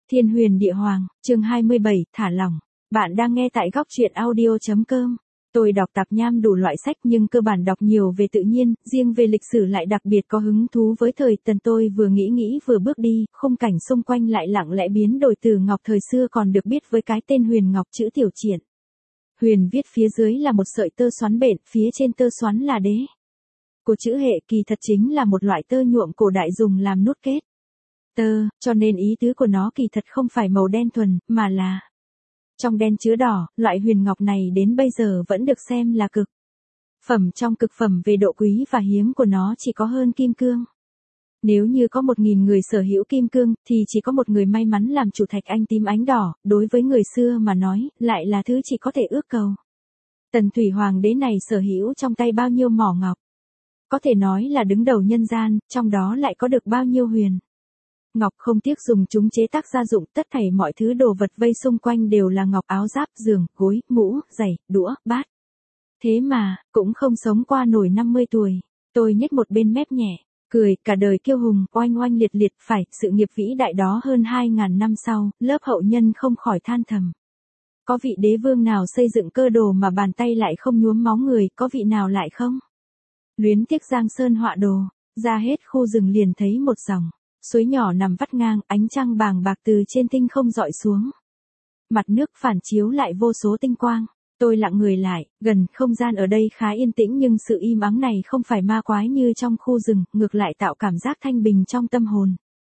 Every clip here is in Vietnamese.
Thiên huyền địa hoàng, chương 27, thả lỏng. Bạn đang nghe tại góc truyện audio.com. Tôi đọc tạp nham đủ loại sách nhưng cơ bản đọc nhiều về tự nhiên, riêng về lịch sử lại đặc biệt có hứng thú với thời Tần. Tôi vừa nghĩ vừa bước đi, khung cảnh xung quanh lại lặng lẽ biến đổi từ ngọc thời xưa còn được biết với cái tên huyền ngọc chữ tiểu triển. Huyền viết phía dưới là một sợi tơ xoắn bện, phía trên tơ xoắn là đế. Của chữ hệ kỳ thật chính là một loại tơ nhuộm cổ đại dùng làm nút kết tơ, cho nên ý tứ của nó kỳ thật không phải màu đen thuần, mà là trong đen chứa đỏ. Loại huyền ngọc này đến bây giờ vẫn được xem là cực phẩm trong cực phẩm về độ quý và hiếm của nó, chỉ có hơn kim cương. Nếu như có 1.000 người sở hữu kim cương, thì chỉ có một người may mắn làm chủ thạch anh tím ánh đỏ, đối với người xưa mà nói, lại là thứ chỉ có thể ước cầu. Tần Thủy Hoàng đế này sở hữu trong tay bao nhiêu mỏ ngọc, có thể nói là đứng đầu nhân gian, trong đó lại có được bao nhiêu huyền ngọc, không tiếc dùng chúng chế tác gia dụng, tất thảy mọi thứ đồ vật vây xung quanh đều là ngọc, áo giáp, giường, gối, mũ, giày, đũa, bát. Thế mà, cũng không sống qua nổi 50 tuổi. Tôi nhếch một bên mép nhẹ, cười, cả đời kiêu hùng, oanh oanh liệt liệt, phải, sự nghiệp vĩ đại đó hơn 2.000 năm sau, lớp hậu nhân không khỏi than thầm. Có vị đế vương nào xây dựng cơ đồ mà bàn tay lại không nhuốm máu người, có vị nào lại không luyến tiếc giang sơn họa đồ. Ra hết khu rừng liền thấy một dòng suối nhỏ nằm vắt ngang, ánh trăng bàng bạc từ trên tinh không dọi xuống. Mặt nước phản chiếu lại vô số tinh quang. Tôi lặng người lại, gần, không gian ở đây khá yên tĩnh nhưng sự im ắng này không phải ma quái như trong khu rừng, ngược lại tạo cảm giác thanh bình trong tâm hồn.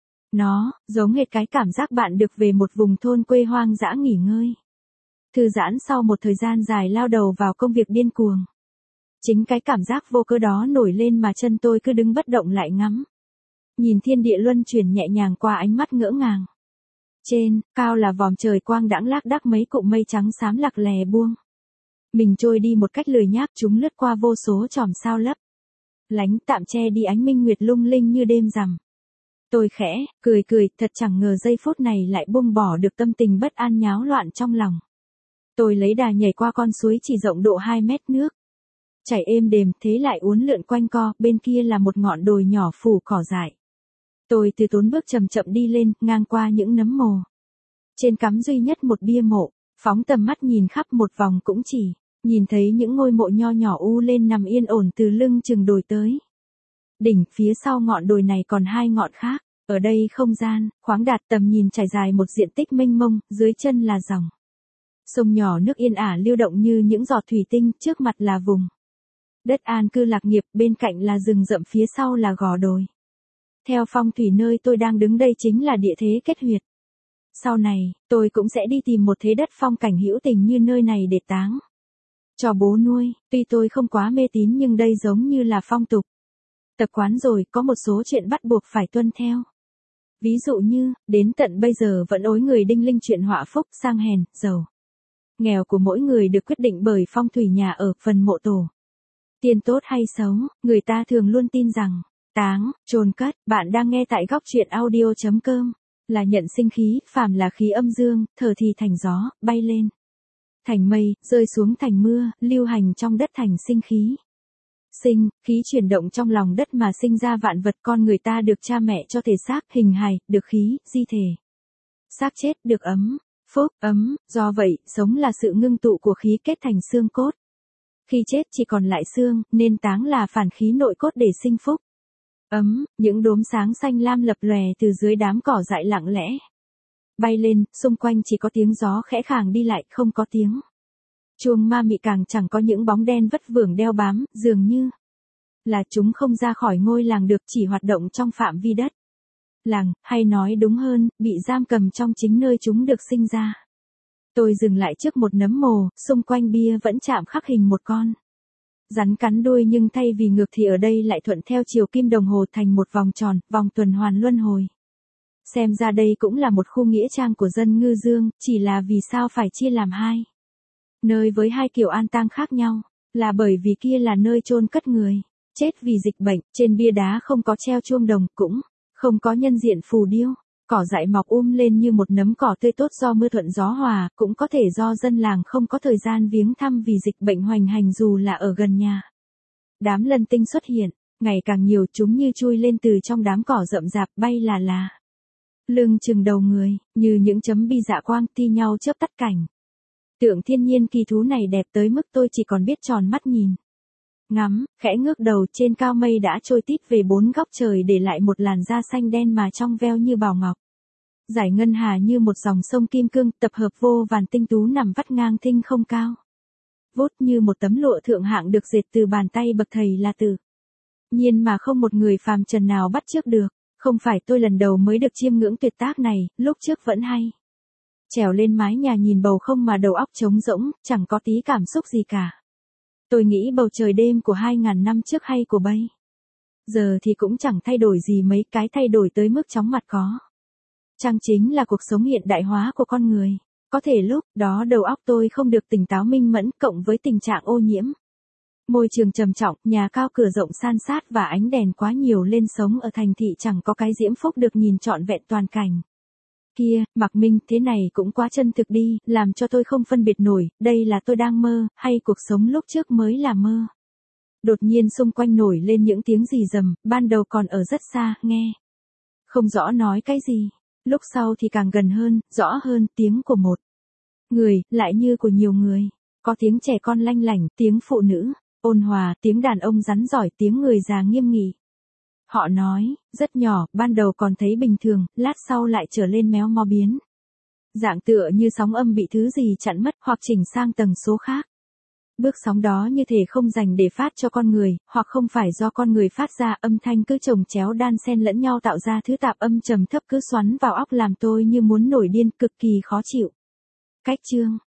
Nó, giống hệt cái cảm giác bạn được về một vùng thôn quê hoang dã nghỉ ngơi, thư giãn sau một thời gian dài lao đầu vào công việc điên cuồng. Chính cái cảm giác vô cớ đó nổi lên mà chân tôi cứ đứng bất động lại ngắm. Nhìn thiên địa luân chuyển nhẹ nhàng qua ánh mắt ngỡ ngàng. Trên, cao là vòm trời quang đãng lác đác mấy cụm mây trắng xám lặc lè buông. Mình trôi đi một cách lười nhác, chúng lướt qua vô số chòm sao lấp lánh, tạm che đi ánh minh nguyệt lung linh như đêm rằm. Tôi khẽ, cười, thật chẳng ngờ giây phút này lại buông bỏ được tâm tình bất an nháo loạn trong lòng. Tôi lấy đà nhảy qua con suối chỉ rộng độ 2 mét, nước chảy êm đềm, thế lại uốn lượn quanh co, bên kia là một ngọn đồi nhỏ phủ cỏ dại. Tôi từ tốn bước chậm chậm đi lên, ngang qua những nấm mồ. Trên cắm duy nhất một bia mộ, phóng tầm mắt nhìn khắp một vòng cũng chỉ nhìn thấy những ngôi mộ nho nhỏ u lên nằm yên ổn từ lưng chừng đồi tới đỉnh. Phía sau ngọn đồi này còn 2 ngọn khác. Ở đây không gian khoáng đạt, tầm nhìn trải dài một diện tích mênh mông, dưới chân là dòng sông nhỏ nước yên ả lưu động như những giọt thủy tinh, trước mặt là vùng đất an cư lạc nghiệp, bên cạnh là rừng rậm, phía sau là gò đồi. Theo phong thủy nơi tôi đang đứng đây chính là địa thế kết huyệt. Sau này, tôi cũng sẽ đi tìm một thế đất phong cảnh hữu tình như nơi này để táng cho bố nuôi. Tuy tôi không quá mê tín nhưng đây giống như là phong tục tập quán rồi, có một số chuyện bắt buộc phải tuân theo. Ví dụ như, đến tận bây giờ vẫn ối người đinh linh chuyện họa phúc, sang hèn, giàu, nghèo của mỗi người được quyết định bởi phong thủy nhà ở, phần mộ tổ tiên tốt hay xấu. Người ta thường luôn tin rằng táng, chôn cất. Bạn đang nghe tại góc truyện audio.com. Là nhận sinh khí, phàm là khí âm dương, thở thì thành gió, bay lên thành mây, rơi xuống thành mưa, lưu hành trong đất thành sinh khí. Sinh, khí chuyển động trong lòng đất mà sinh ra vạn vật. Con người ta được cha mẹ cho thể xác, hình hài, được khí, di thể. Xác chết, được ấm, phúc, ấm. Do vậy, sống là sự ngưng tụ của khí kết thành xương cốt. Khi chết chỉ còn lại xương, nên táng là phản khí nội cốt để sinh phúc, ấm. Những đốm sáng xanh lam lập lòe từ dưới đám cỏ dại lặng lẽ bay lên, xung quanh chỉ có tiếng gió khẽ khàng đi lại, không có tiếng chuông ma mị, càng chẳng có những bóng đen vất vưởng đeo bám, dường như là chúng không ra khỏi ngôi làng được, chỉ hoạt động trong phạm vi đất làng, hay nói đúng hơn, bị giam cầm trong chính nơi chúng được sinh ra. Tôi dừng lại trước một nấm mồ, xung quanh bia vẫn chạm khắc hình một con rắn cắn đuôi, nhưng thay vì ngược thì ở đây lại thuận theo chiều kim đồng hồ thành một vòng tròn, vòng tuần hoàn luân hồi. Xem ra đây cũng là một khu nghĩa trang của dân ngư dương, chỉ là vì sao phải chia làm 2 nơi với 2 kiểu an tang khác nhau, là bởi vì kia là nơi chôn cất người chết vì dịch bệnh. Trên bia đá không có treo chuông đồng, cũng không có nhân diện phù điêu. Cỏ dại mọc lên như một nấm cỏ tươi tốt do mưa thuận gió hòa, cũng có thể do dân làng không có thời gian viếng thăm vì dịch bệnh hoành hành dù là ở gần nhà. Đám lân tinh xuất hiện, ngày càng nhiều, chúng như chui lên từ trong đám cỏ rậm rạp, bay là. lưng chừng đầu người, như những chấm bi dạ quang ti nhau chớp tắt cảnh. Tượng thiên nhiên kỳ thú này đẹp tới mức tôi chỉ còn biết tròn mắt nhìn. Ngắm, khẽ ngước đầu, trên cao mây đã trôi tít về bốn góc trời để lại một làn da xanh đen mà trong veo như bào ngọc. Dải ngân hà như một dòng sông kim cương tập hợp vô vàn tinh tú nằm vắt ngang thinh không cao. Vốt như một tấm lụa thượng hạng được dệt từ bàn tay bậc thầy là Tự Nhiên mà không một người phàm trần nào bắt chước được. Không phải tôi lần đầu mới được chiêm ngưỡng tuyệt tác này, lúc trước vẫn hay. Trèo lên mái nhà nhìn bầu không mà đầu óc trống rỗng, chẳng có tí cảm xúc gì cả. Tôi nghĩ bầu trời đêm của 2000 năm trước hay của bây giờ thì cũng chẳng thay đổi gì mấy, cái thay đổi tới mức chóng mặt có chăng chính là cuộc sống hiện đại hóa của con người. Có thể lúc đó đầu óc tôi không được tỉnh táo minh mẫn, cộng với tình trạng ô nhiễm môi trường trầm trọng, nhà cao cửa rộng san sát và ánh đèn quá nhiều lên, sống ở thành thị chẳng có cái diễm phúc được nhìn trọn vẹn toàn cảnh. Kia, Mạc Minh, thế này cũng quá chân thực đi, làm cho tôi không phân biệt nổi, đây là tôi đang mơ, hay cuộc sống lúc trước mới là mơ. Đột nhiên xung quanh nổi lên những tiếng rì rầm, ban đầu còn ở rất xa, nghe không rõ nói cái gì. Lúc sau thì càng gần hơn, rõ hơn, tiếng của một người, lại như của nhiều người. Có tiếng trẻ con lanh lảnh, tiếng phụ nữ ôn hòa, tiếng đàn ông rắn giỏi, tiếng người già nghiêm nghị. Họ nói, rất nhỏ, ban đầu còn thấy bình thường, lát sau lại trở lên méo mó biến dạng, tựa như sóng âm bị thứ gì chặn mất, hoặc chỉnh sang tầng số khác. Bước sóng đó như thể không dành để phát cho con người, hoặc không phải do con người phát ra, âm thanh cứ chồng chéo đan xen lẫn nhau tạo ra thứ tạp âm trầm thấp cứ xoắn vào óc làm tôi như muốn nổi điên, cực kỳ khó chịu. Cách chương